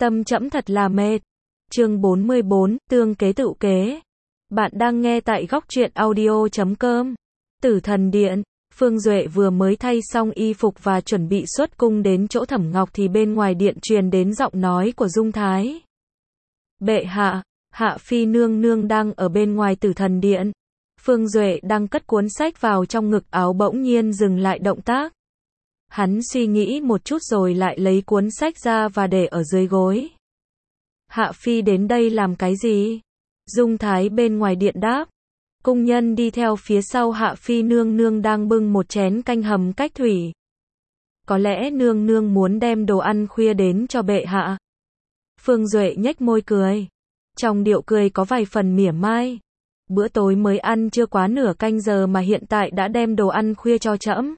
Tâm trẫm thật là mệt. Chương 44, tương kế tựu kế. Bạn đang nghe tại góc truyện audio.com. Tử Thần Điện. Phương Duệ vừa mới thay xong y phục và chuẩn bị xuất cung đến chỗ Thẩm Ngọc thì bên ngoài điện truyền đến giọng nói của Dung Thái. Bệ hạ, Hạ Phi nương nương đang ở bên ngoài Tử Thần Điện. Phương Duệ đang cất cuốn sách vào trong ngực áo bỗng nhiên dừng lại động tác. Hắn suy nghĩ một chút rồi lại lấy cuốn sách ra và để ở dưới gối. Hạ Phi đến đây làm cái gì? Dung Thái bên ngoài điện đáp. Cung nhân đi theo phía sau Hạ Phi nương nương đang bưng một chén canh hầm cách thủy. Có lẽ nương nương muốn đem đồ ăn khuya đến cho bệ hạ. Phương Duệ nhếch môi cười. Trong điệu cười có vài phần mỉa mai. Bữa tối mới ăn chưa quá nửa canh giờ mà hiện tại đã đem đồ ăn khuya cho trẫm.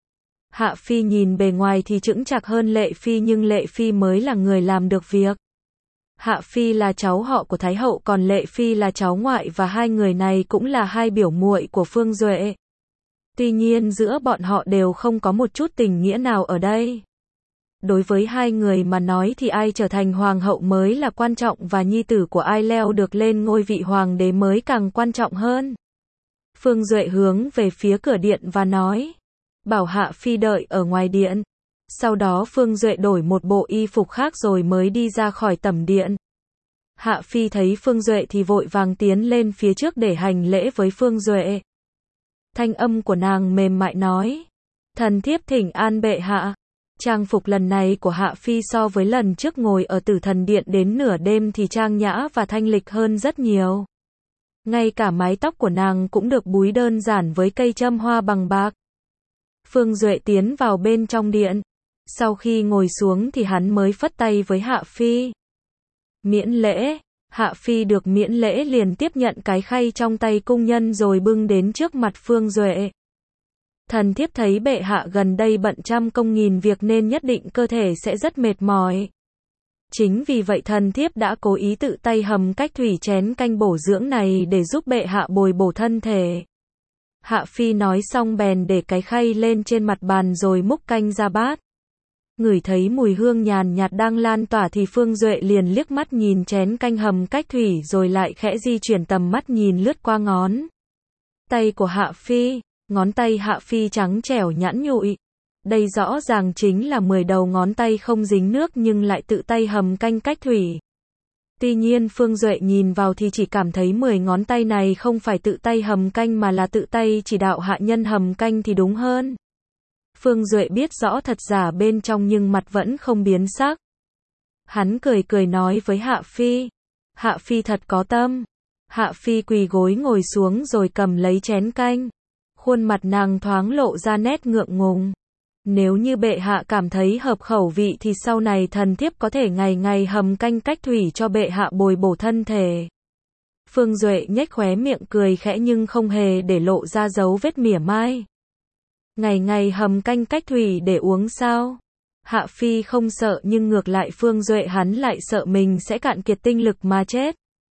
Hạ Phi nhìn bề ngoài thì chững chạc hơn Lệ Phi nhưng Lệ Phi mới là người làm được việc. Hạ Phi là cháu họ của Thái hậu còn Lệ Phi là cháu ngoại và hai người này cũng là hai biểu muội của Phương Duệ. Tuy nhiên giữa bọn họ đều không có một chút tình nghĩa nào ở đây. Đối với hai người mà nói thì ai trở thành hoàng hậu mới là quan trọng và nhi tử của ai leo được lên ngôi vị hoàng đế mới càng quan trọng hơn. Phương Duệ hướng về phía cửa điện và nói. Bảo Hạ Phi đợi ở ngoài điện. Sau đó Phương Duệ đổi một bộ y phục khác rồi mới đi ra khỏi tẩm điện. Hạ Phi thấy Phương Duệ thì vội vàng tiến lên phía trước để hành lễ với Phương Duệ. Thanh âm của nàng mềm mại nói. Thần thiếp thỉnh an bệ hạ. Trang phục lần này của Hạ Phi so với lần trước ngồi ở Tử Thần Điện đến nửa đêm thì trang nhã và thanh lịch hơn rất nhiều. Ngay cả mái tóc của nàng cũng được búi đơn giản với cây châm hoa bằng bạc. Phương Duệ tiến vào bên trong điện. Sau khi ngồi xuống thì hắn mới phất tay với Hạ Phi. Miễn lễ. Hạ Phi được miễn lễ liền tiếp nhận cái khay trong tay cung nhân rồi bưng đến trước mặt Phương Duệ. Thần thiếp thấy bệ hạ gần đây bận trăm công nghìn việc nên nhất định cơ thể sẽ rất mệt mỏi. Chính vì vậy thần thiếp đã cố ý tự tay hầm cách thủy chén canh bổ dưỡng này để giúp bệ hạ bồi bổ thân thể. Hạ Phi nói xong bèn để cái khay lên trên mặt bàn rồi múc canh ra bát. Ngửi thấy mùi hương nhàn nhạt đang lan tỏa thì Phương Duệ liền liếc mắt nhìn chén canh hầm cách thủy rồi lại khẽ di chuyển tầm mắt nhìn lướt qua ngón tay của Hạ Phi. Ngón tay Hạ Phi trắng trẻo nhẵn nhụi. Đây rõ ràng chính là 10 đầu ngón tay không dính nước nhưng lại tự tay hầm canh cách thủy. Tuy nhiên Phương Duệ nhìn vào thì chỉ cảm thấy 10 ngón tay này không phải tự tay hầm canh mà là tự tay chỉ đạo hạ nhân hầm canh thì đúng hơn. Phương Duệ biết rõ thật giả bên trong nhưng mặt vẫn không biến sắc. Hắn cười cười nói với Hạ Phi. Hạ Phi thật có tâm. Hạ Phi quỳ gối ngồi xuống rồi cầm lấy chén canh. Khuôn mặt nàng thoáng lộ ra nét ngượng ngùng. Nếu như bệ hạ cảm thấy hợp khẩu vị thì sau này thần thiếp có thể ngày ngày hầm canh cách thủy cho bệ hạ bồi bổ thân thể. Phương Duệ nhếch khóe miệng cười khẽ nhưng không hề để lộ ra dấu vết mỉa mai. Ngày ngày hầm canh cách thủy để uống sao? Hạ Phi không sợ nhưng ngược lại Phương Duệ hắn lại sợ mình sẽ cạn kiệt tinh lực mà chết.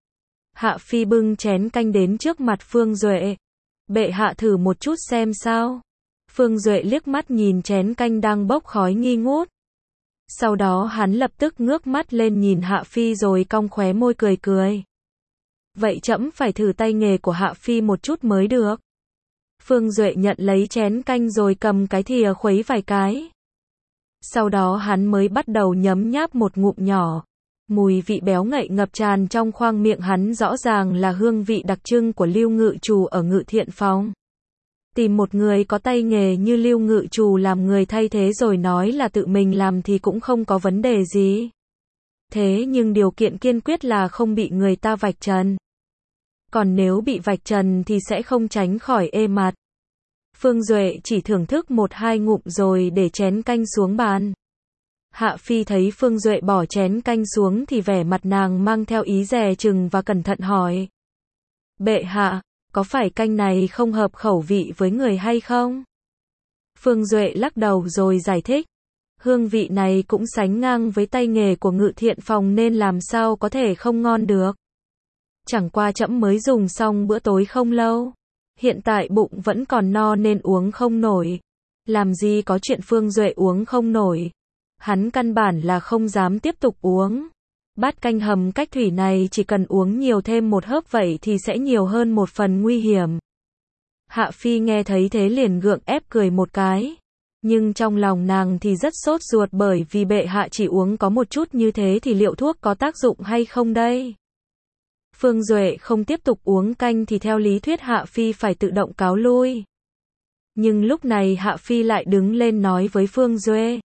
Hạ Phi bưng chén canh đến trước mặt Phương Duệ. Bệ hạ thử một chút xem sao. Phương Duệ liếc mắt nhìn chén canh đang bốc khói nghi ngút. Sau đó hắn lập tức ngước mắt lên nhìn Hạ Phi rồi cong khóe môi cười cười. Vậy trẫm phải thử tay nghề của Hạ Phi một chút mới được. Phương Duệ nhận lấy chén canh rồi cầm cái thìa khuấy vài cái. Sau đó hắn mới bắt đầu nhấm nháp một ngụm nhỏ. Mùi vị béo ngậy ngập tràn trong khoang miệng hắn rõ ràng là hương vị đặc trưng của Lưu Ngự Trù ở Ngự Thiện Phòng. Tìm một người có tay nghề như Lưu Ngự Trù làm người thay thế rồi nói là tự mình làm thì cũng không có vấn đề gì. Thế nhưng điều kiện kiên quyết là không bị người ta vạch trần. Còn nếu bị vạch trần thì sẽ không tránh khỏi ê mặt. Phương Duệ chỉ thưởng thức 1-2 ngụm rồi để chén canh xuống bàn. Hạ Phi thấy Phương Duệ bỏ chén canh xuống thì vẻ mặt nàng mang theo ý dè chừng và cẩn thận hỏi. Bệ hạ, có phải canh này không hợp khẩu vị với người hay không? Phương Duệ lắc đầu rồi giải thích. Hương vị này cũng sánh ngang với tay nghề của Ngự Thiện Phòng nên làm sao có thể không ngon được. Chẳng qua trẫm mới dùng xong bữa tối không lâu. Hiện tại bụng vẫn còn no nên uống không nổi. Làm gì có chuyện Phương Duệ uống không nổi. Hắn căn bản là không dám tiếp tục uống. Bát canh hầm cách thủy này chỉ cần uống nhiều thêm một hớp vậy thì sẽ nhiều hơn một phần nguy hiểm. Hạ Phi nghe thấy thế liền gượng ép cười một cái. Nhưng trong lòng nàng thì rất sốt ruột bởi vì bệ hạ chỉ uống có một chút như thế thì liệu thuốc có tác dụng hay không đây? Phương Duệ không tiếp tục uống canh thì theo lý thuyết Hạ Phi phải tự động cáo lui. Nhưng lúc này Hạ Phi lại đứng lên nói với Phương Duệ.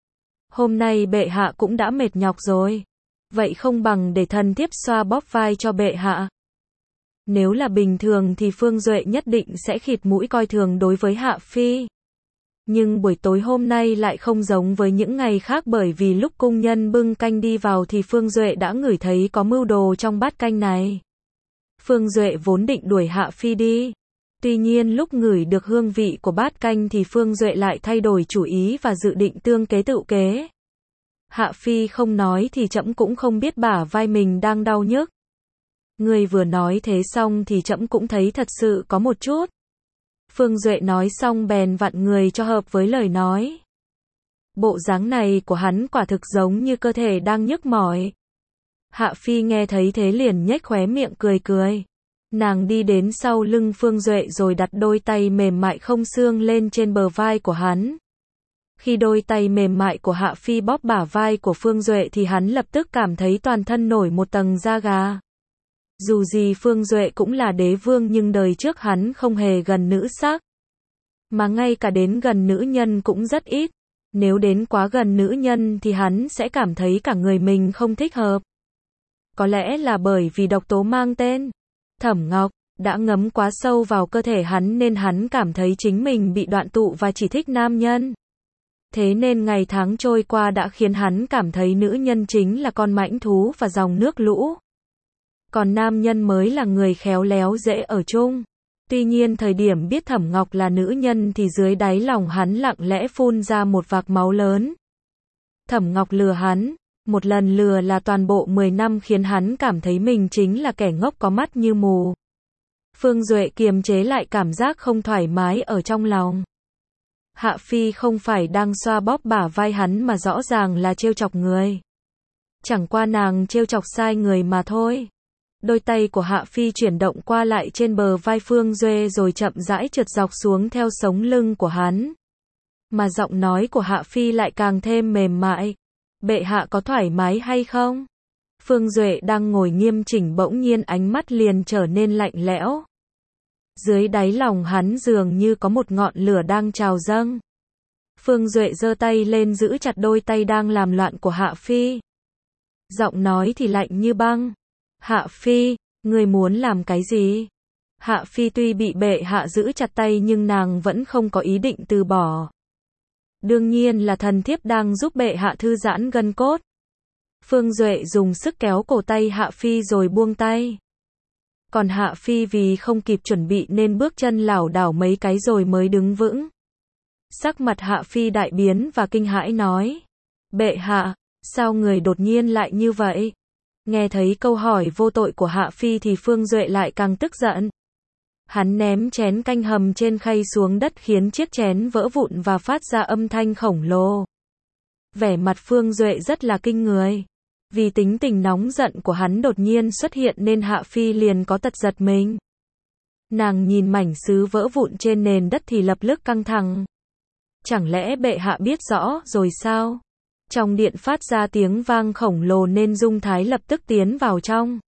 Hôm nay bệ hạ cũng đã mệt nhọc rồi. Vậy không bằng để thần thiếp xoa bóp vai cho bệ hạ. Nếu là bình thường thì Phương Duệ nhất định sẽ khịt mũi coi thường đối với Hạ Phi. Nhưng buổi tối hôm nay lại không giống với những ngày khác bởi vì lúc cung nhân bưng canh đi vào thì Phương Duệ đã ngửi thấy có mưu đồ trong bát canh này. Phương Duệ vốn định đuổi Hạ Phi đi. Tuy nhiên lúc ngửi được hương vị của bát canh thì Phương Duệ lại thay đổi chủ ý và dự định tương kế tự kế. Hạ Phi không nói thì trẫm cũng không biết bả vai mình đang đau nhức. Người vừa nói thế xong thì trẫm cũng thấy thật sự có một chút. Phương Duệ nói xong bèn vặn người cho hợp với lời nói. Bộ dáng này của hắn quả thực giống như cơ thể đang nhức mỏi. Hạ Phi nghe thấy thế liền nhếch khóe miệng cười cười. Nàng đi đến sau lưng Phương Duệ rồi đặt đôi tay mềm mại không xương lên trên bờ vai của hắn. Khi đôi tay mềm mại của Hạ Phi bóp bả vai của Phương Duệ thì hắn lập tức cảm thấy toàn thân nổi một tầng da gà. Dù gì Phương Duệ cũng là đế vương nhưng đời trước hắn không hề gần nữ sắc. Mà ngay cả đến gần nữ nhân cũng rất ít. Nếu đến quá gần nữ nhân thì hắn sẽ cảm thấy cả người mình không thích hợp. Có lẽ là bởi vì độc tố mang tên Thẩm Ngọc đã ngấm quá sâu vào cơ thể hắn nên hắn cảm thấy chính mình bị đoạn tụ và chỉ thích nam nhân. Thế nên ngày tháng trôi qua đã khiến hắn cảm thấy nữ nhân chính là con mãnh thú và dòng nước lũ. Còn nam nhân mới là người khéo léo dễ ở chung. Tuy nhiên thời điểm biết Thẩm Ngọc là nữ nhân thì dưới đáy lòng hắn lặng lẽ phun ra một vạc máu lớn. Thẩm Ngọc lừa hắn, một lần lừa là toàn bộ 10 năm khiến hắn cảm thấy mình chính là kẻ ngốc có mắt như mù. Phương Duệ kiềm chế lại cảm giác không thoải mái ở trong lòng. Hạ Phi không phải đang xoa bóp bả vai hắn mà rõ ràng là trêu chọc người. Chẳng qua nàng trêu chọc sai người mà thôi. Đôi tay của Hạ Phi chuyển động qua lại trên bờ vai Phương Duệ rồi chậm rãi trượt dọc xuống theo sống lưng của hắn. Mà giọng nói của Hạ Phi lại càng thêm mềm mại. Bệ hạ có thoải mái hay không? Phương Duệ đang ngồi nghiêm chỉnh bỗng nhiên ánh mắt liền trở nên lạnh lẽo. Dưới đáy lòng hắn dường như có một ngọn lửa đang trào dâng. Phương Duệ giơ tay lên giữ chặt đôi tay đang làm loạn của Hạ Phi. Giọng nói thì lạnh như băng. Hạ Phi, ngươi muốn làm cái gì? Hạ Phi tuy bị bệ hạ giữ chặt tay nhưng nàng vẫn không có ý định từ bỏ. Đương nhiên là thần thiếp đang giúp bệ hạ thư giãn gân cốt. Phương Duệ dùng sức kéo cổ tay Hạ Phi rồi buông tay. Còn Hạ Phi vì không kịp chuẩn bị nên bước chân lảo đảo mấy cái rồi mới đứng vững. Sắc mặt Hạ Phi đại biến và kinh hãi nói. Bệ hạ, sao người đột nhiên lại như vậy? Nghe thấy câu hỏi vô tội của Hạ Phi thì Phương Duệ lại càng tức giận. Hắn ném chén canh hầm trên khay xuống đất khiến chiếc chén vỡ vụn và phát ra âm thanh khổng lồ. Vẻ mặt Phương Duệ rất là kinh người. Vì tính tình nóng giận của hắn đột nhiên xuất hiện nên Hạ Phi liền có tật giật mình. Nàng nhìn mảnh sứ vỡ vụn trên nền đất thì lập tức căng thẳng. Chẳng lẽ bệ hạ biết rõ rồi sao? Trong điện phát ra tiếng vang khổng lồ nên Dung Thái lập tức tiến vào trong.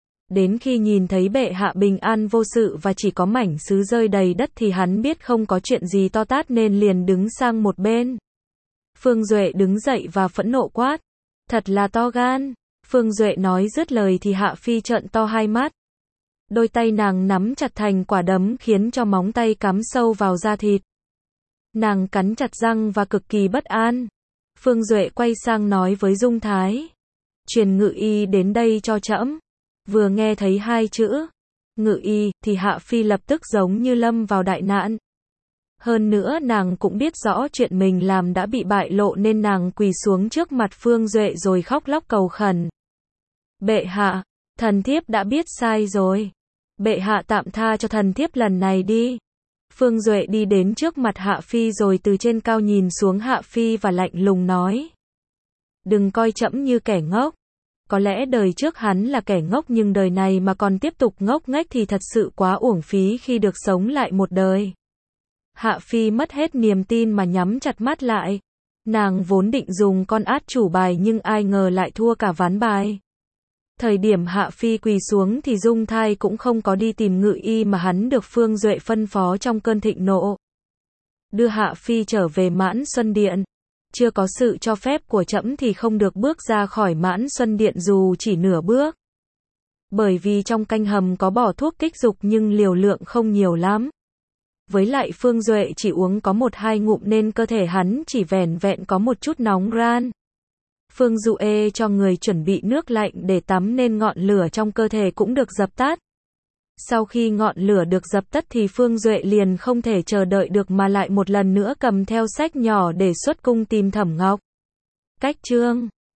Đến khi nhìn thấy bệ hạ bình an vô sự và chỉ có mảnh sứ rơi đầy đất thì hắn biết không có chuyện gì to tát nên liền đứng sang một bên. Phương Duệ đứng dậy và phẫn nộ quát. Thật là to gan. Phương Duệ nói dứt lời thì Hạ Phi trợn to hai mắt. Đôi tay nàng nắm chặt thành quả đấm khiến cho móng tay cắm sâu vào da thịt. Nàng cắn chặt răng và cực kỳ bất an. Phương Duệ quay sang nói với Dung Thái. Truyền ngự y đến đây cho trẫm. Vừa nghe thấy hai chữ ngự y thì Hạ Phi lập tức giống như lâm vào đại nạn. Hơn nữa nàng cũng biết rõ chuyện mình làm đã bị bại lộ nên nàng quỳ xuống trước mặt Phương Duệ rồi khóc lóc cầu khẩn. Bệ hạ, thần thiếp đã biết sai rồi. Bệ hạ tạm tha cho thần thiếp lần này đi. Phương Duệ đi đến trước mặt Hạ Phi rồi từ trên cao nhìn xuống Hạ Phi và lạnh lùng nói. Đừng coi trẫm như kẻ ngốc. Có lẽ đời trước hắn là kẻ ngốc nhưng đời này mà còn tiếp tục ngốc nghếch thì thật sự quá uổng phí khi được sống lại một đời. Hạ Phi mất hết niềm tin mà nhắm chặt mắt lại. Nàng vốn định dùng con át chủ bài nhưng ai ngờ lại thua cả ván bài. Thời điểm Hạ Phi quỳ xuống thì Dung Thai cũng không có đi tìm ngự y mà hắn được Phương Duệ phân phó trong cơn thịnh nộ. Đưa Hạ Phi trở về Mãn Xuân Điện. Chưa có sự cho phép của trẫm thì không được bước ra khỏi Mãn Xuân Điện dù chỉ nửa bước. Bởi vì trong canh hầm có bỏ thuốc kích dục nhưng liều lượng không nhiều lắm. Với lại Phương Duệ chỉ uống có 1-2 ngụm nên cơ thể hắn chỉ vẻn vẹn có một chút nóng ran. Phương Duệ cho người chuẩn bị nước lạnh để tắm nên ngọn lửa trong cơ thể cũng được dập tắt. Sau khi ngọn lửa được dập tắt thì Phương Duệ liền không thể chờ đợi được mà lại một lần nữa cầm theo sách nhỏ để xuất cung tìm Thẩm Ngọc. Cách chương